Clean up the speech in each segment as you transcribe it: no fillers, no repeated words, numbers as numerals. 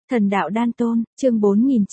Thần đạo đan tôn, chương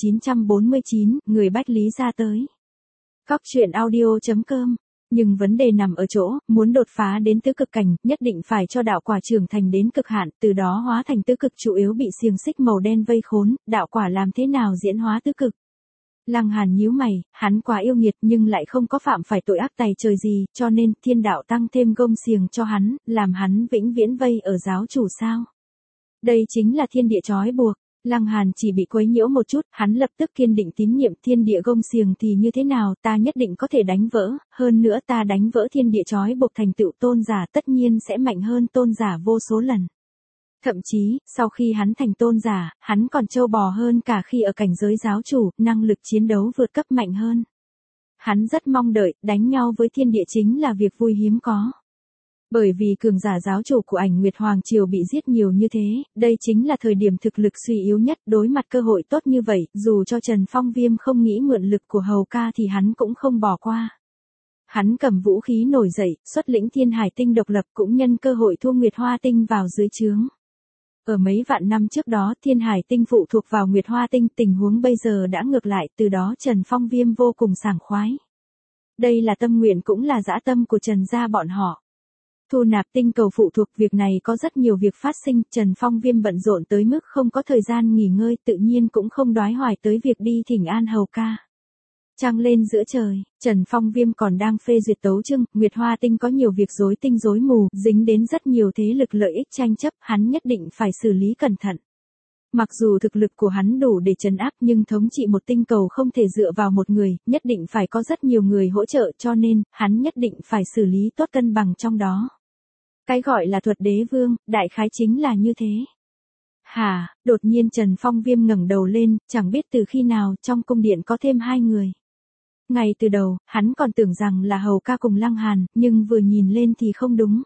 4949, người Bách Lý ra tới. Cóc truyện audio.com. Nhưng vấn đề nằm ở chỗ, muốn đột phá đến tứ cực cảnh, nhất định phải cho đạo quả trưởng thành đến cực hạn, từ đó hóa thành tứ cực chủ yếu bị xiềng xích màu đen vây khốn, đạo quả làm thế nào diễn hóa tứ cực. Lăng Hàn nhíu mày, hắn quá yêu nghiệt nhưng lại không có phạm phải tội ác tày trời gì, cho nên thiên đạo tăng thêm gông xiềng cho hắn, làm hắn vĩnh viễn vây ở giáo chủ sao. Đây chính là thiên địa trói buộc. Lăng Hàn chỉ bị quấy nhiễu một chút, hắn lập tức kiên định tín nhiệm thiên địa gông xiềng thì như thế nào, ta nhất định có thể đánh vỡ, hơn nữa ta đánh vỡ thiên địa trói buộc thành tựu tôn giả tất nhiên sẽ mạnh hơn tôn giả vô số lần. Thậm chí, sau khi hắn thành tôn giả, hắn còn trâu bò hơn cả khi ở cảnh giới giáo chủ, năng lực chiến đấu vượt cấp mạnh hơn. Hắn rất mong đợi, đánh nhau với thiên địa chính là việc vui hiếm có. Bởi vì cường giả giáo chủ của Ảnh Nguyệt Hoàng Triều bị giết nhiều như thế, đây chính là thời điểm thực lực suy yếu nhất, đối mặt cơ hội tốt như vậy, dù cho Trần Phong Viêm không nghĩ mượn lực của hầu ca thì hắn cũng không bỏ qua. Hắn cầm vũ khí nổi dậy, xuất lĩnh Thiên Hải Tinh độc lập cũng nhân cơ hội thu Nguyệt Hoa Tinh vào dưới trướng. Ở mấy vạn năm trước đó Thiên Hải Tinh phụ thuộc vào Nguyệt Hoa Tinh, tình huống bây giờ đã ngược lại, từ đó Trần Phong Viêm vô cùng sảng khoái. Đây là tâm nguyện cũng là dã tâm của Trần gia bọn họ. Thu nạp tinh cầu phụ thuộc, việc này có rất nhiều việc phát sinh, Trần Phong Viêm bận rộn tới mức không có thời gian nghỉ ngơi, tự nhiên cũng không đoái hoài tới việc đi thỉnh an hầu ca. Trăng lên giữa trời, Trần Phong Viêm còn đang phê duyệt tấu chương, Nguyệt Hoa Tinh có nhiều việc rối tinh rối mù, dính đến rất nhiều thế lực lợi ích tranh chấp, hắn nhất định phải xử lý cẩn thận. Mặc dù thực lực của hắn đủ để trấn áp nhưng thống trị một tinh cầu không thể dựa vào một người, nhất định phải có rất nhiều người hỗ trợ, cho nên, hắn nhất định phải xử lý tốt cân bằng trong đó. Cái gọi là thuật đế vương, đại khái chính là như thế. Hả, đột nhiên Trần Phong Viêm ngẩng đầu lên, chẳng biết từ khi nào trong cung điện có thêm hai người. Ngay từ đầu, hắn còn tưởng rằng là hầu ca cùng Lăng Hàn, nhưng vừa nhìn lên thì không đúng.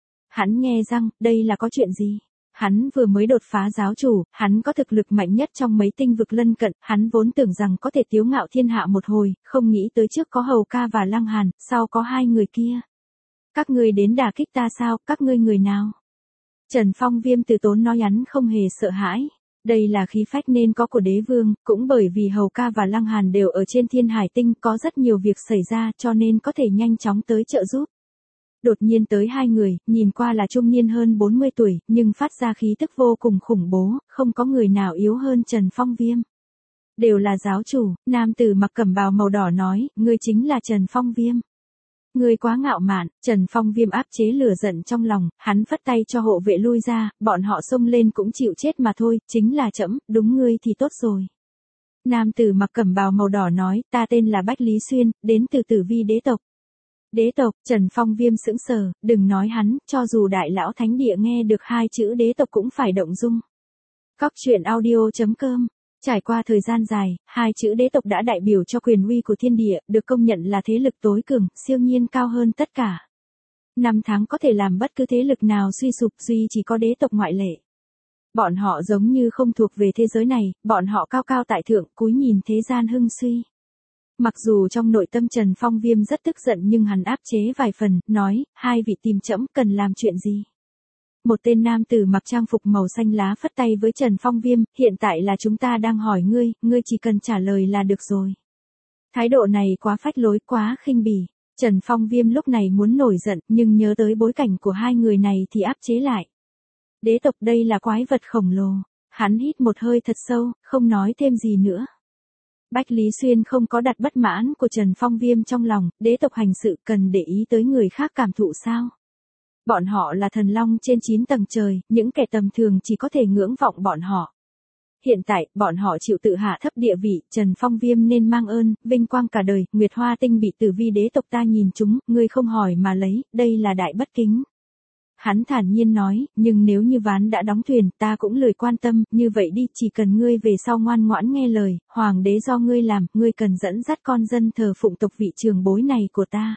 Hắn nghe rằng, đây là có chuyện gì? Hắn vừa mới đột phá giáo chủ, hắn có thực lực mạnh nhất trong mấy tinh vực lân cận, hắn vốn tưởng rằng có thể tiếu ngạo thiên hạ một hồi, không nghĩ tới trước có hầu ca và Lăng Hàn, sau có hai người kia. Các ngươi đến đả kích ta sao, các ngươi người nào? Trần Phong Viêm từ tốn nói hắn không hề sợ hãi. Đây là khí phách nên có của đế vương, cũng bởi vì hầu ca và Lăng Hàn đều ở trên Thiên Hải Tinh có rất nhiều việc xảy ra cho nên có thể nhanh chóng tới trợ giúp. Đột nhiên tới hai người, nhìn qua là trung niên hơn 40 tuổi, nhưng phát ra khí tức vô cùng khủng bố, không có người nào yếu hơn Trần Phong Viêm. Đều là giáo chủ, nam tử mặc cẩm bào màu đỏ nói, ngươi chính là Trần Phong Viêm. Ngươi quá ngạo mạn, Trần Phong Viêm áp chế lửa giận trong lòng, hắn phất tay cho hộ vệ lui ra, bọn họ xông lên cũng chịu chết mà thôi, chính là trẫm, đúng ngươi thì tốt rồi. Nam tử mặc cẩm bào màu đỏ nói, ta tên là Bách Lý Xuyên, đến từ Tử Vi đế tộc. Đế tộc, Trần Phong Viêm sững sờ, đừng nói hắn, cho dù đại lão thánh địa nghe được hai chữ đế tộc cũng phải động dung. Cóc truyện audio.com. Trải qua thời gian dài, hai chữ đế tộc đã đại biểu cho quyền uy của thiên địa, được công nhận là thế lực tối cường, siêu nhiên cao hơn tất cả. Năm tháng có thể làm bất cứ thế lực nào suy sụp, duy chỉ có đế tộc ngoại lệ. Bọn họ giống như không thuộc về thế giới này, bọn họ cao cao tại thượng, cúi nhìn thế gian hưng suy. Mặc dù trong nội tâm Trần Phong Viêm rất tức giận nhưng hắn áp chế vài phần, nói, hai vị tìm trẫm cần làm chuyện gì? Một tên nam tử mặc trang phục màu xanh lá phất tay với Trần Phong Viêm, hiện tại là chúng ta đang hỏi ngươi, ngươi chỉ cần trả lời là được rồi. Thái độ này quá phách lối, quá khinh bỉ. Trần Phong Viêm lúc này muốn nổi giận, nhưng nhớ tới bối cảnh của hai người này thì áp chế lại. Đế tộc đây là quái vật khổng lồ. Hắn hít một hơi thật sâu, không nói thêm gì nữa. Bách Lý Xuyên không có đặt bất mãn của Trần Phong Viêm trong lòng, đế tộc hành sự cần để ý tới người khác cảm thụ sao? Bọn họ là thần long trên 9 tầng trời, những kẻ tầm thường chỉ có thể ngưỡng vọng bọn họ. Hiện tại, bọn họ chịu tự hạ thấp địa vị, Trần Phong Viêm nên mang ơn, vinh quang cả đời, Nguyệt Hoa Tinh bị Tử Vi đế tộc ta nhìn chúng, ngươi không hỏi mà lấy, đây là đại bất kính. Hắn thản nhiên nói, nhưng nếu như ván đã đóng thuyền, ta cũng lười quan tâm, như vậy đi, chỉ cần ngươi về sau ngoan ngoãn nghe lời, hoàng đế do ngươi làm, ngươi cần dẫn dắt con dân thờ phụng tộc vị trường bối này của ta.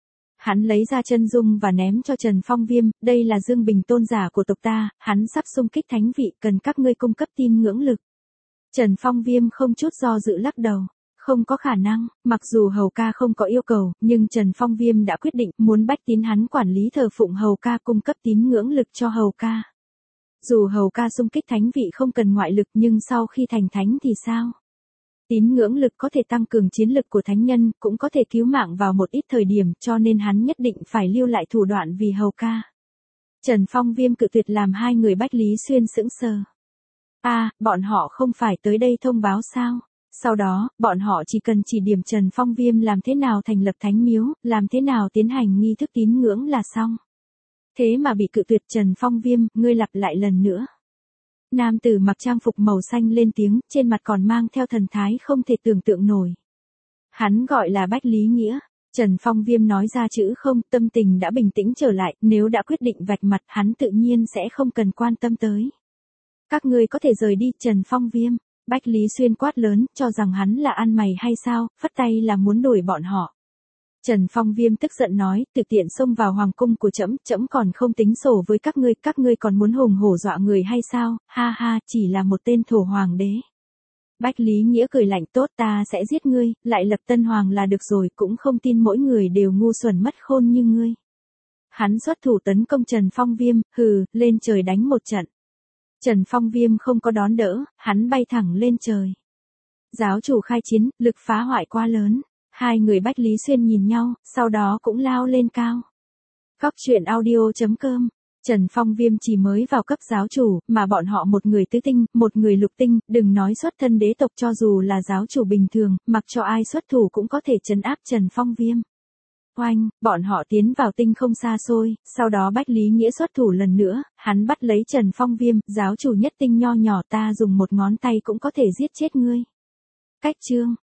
Hắn lấy ra chân dung và ném cho Trần Phong Viêm, đây là Dương Bình tôn giả của tộc ta, hắn sắp xung kích thánh vị, cần các ngươi cung cấp tin ngưỡng lực. Trần Phong Viêm không chút do dự lắc đầu. Không có khả năng, mặc dù hầu ca không có yêu cầu, nhưng Trần Phong Viêm đã quyết định muốn bách tín hắn quản lý thờ phụng hầu ca cung cấp tín ngưỡng lực cho hầu ca. Dù hầu ca xung kích thánh vị không cần ngoại lực nhưng sau khi thành thánh thì sao? Tín ngưỡng lực có thể tăng cường chiến lực của thánh nhân, cũng có thể cứu mạng vào một ít thời điểm, cho nên hắn nhất định phải lưu lại thủ đoạn vì hầu ca. Trần Phong Viêm cự tuyệt làm hai người Bách Lý Xuyên sững sờ. Bọn họ không phải tới đây thông báo sao? Sau đó, bọn họ chỉ cần chỉ điểm Trần Phong Viêm làm thế nào thành lập thánh miếu, làm thế nào tiến hành nghi thức tín ngưỡng là xong. Thế mà bị cự tuyệt. Trần Phong Viêm, ngươi lặp lại lần nữa. Nam tử mặc trang phục màu xanh lên tiếng, trên mặt còn mang theo thần thái không thể tưởng tượng nổi. Hắn gọi là Bách Lý Nghĩa. Trần Phong Viêm nói ra chữ không, tâm tình đã bình tĩnh trở lại, nếu đã quyết định vạch mặt hắn tự nhiên sẽ không cần quan tâm tới. Các ngươi có thể rời đi. Trần Phong Viêm, Bách Lý Xuyên quát lớn, cho rằng hắn là ăn mày hay sao, phất tay là muốn đuổi bọn họ. Trần Phong Viêm tức giận nói, tự tiện xông vào hoàng cung của trẫm, trẫm còn không tính sổ với các ngươi còn muốn hùng hổ dọa người hay sao, ha ha, chỉ là một tên thổ hoàng đế. Bách Lý Nghĩa cười lạnh, tốt, ta sẽ giết ngươi, lại lập tân hoàng là được rồi, cũng không tin mỗi người đều ngu xuẩn mất khôn như ngươi. Hắn xuất thủ tấn công Trần Phong Viêm, lên trời đánh một trận. Trần Phong Viêm không có đón đỡ, hắn bay thẳng lên trời. Giáo chủ khai chiến, lực phá hoại quá lớn. Hai người Bách Lý Xuyên nhìn nhau, sau đó cũng lao lên cao. Góc truyện audio.com. Trần Phong Viêm chỉ mới vào cấp giáo chủ, mà bọn họ một người tứ tinh, một người lục tinh, đừng nói xuất thân đế tộc, cho dù là giáo chủ bình thường, mặc cho ai xuất thủ cũng có thể trấn áp Trần Phong Viêm. Oanh, bọn họ tiến vào tinh không xa xôi, sau đó Bách Lý Nghĩa xuất thủ lần nữa, hắn bắt lấy Trần Phong Viêm, giáo chủ nhất tinh nho nhỏ, ta dùng một ngón tay cũng có thể giết chết ngươi. Cách chương.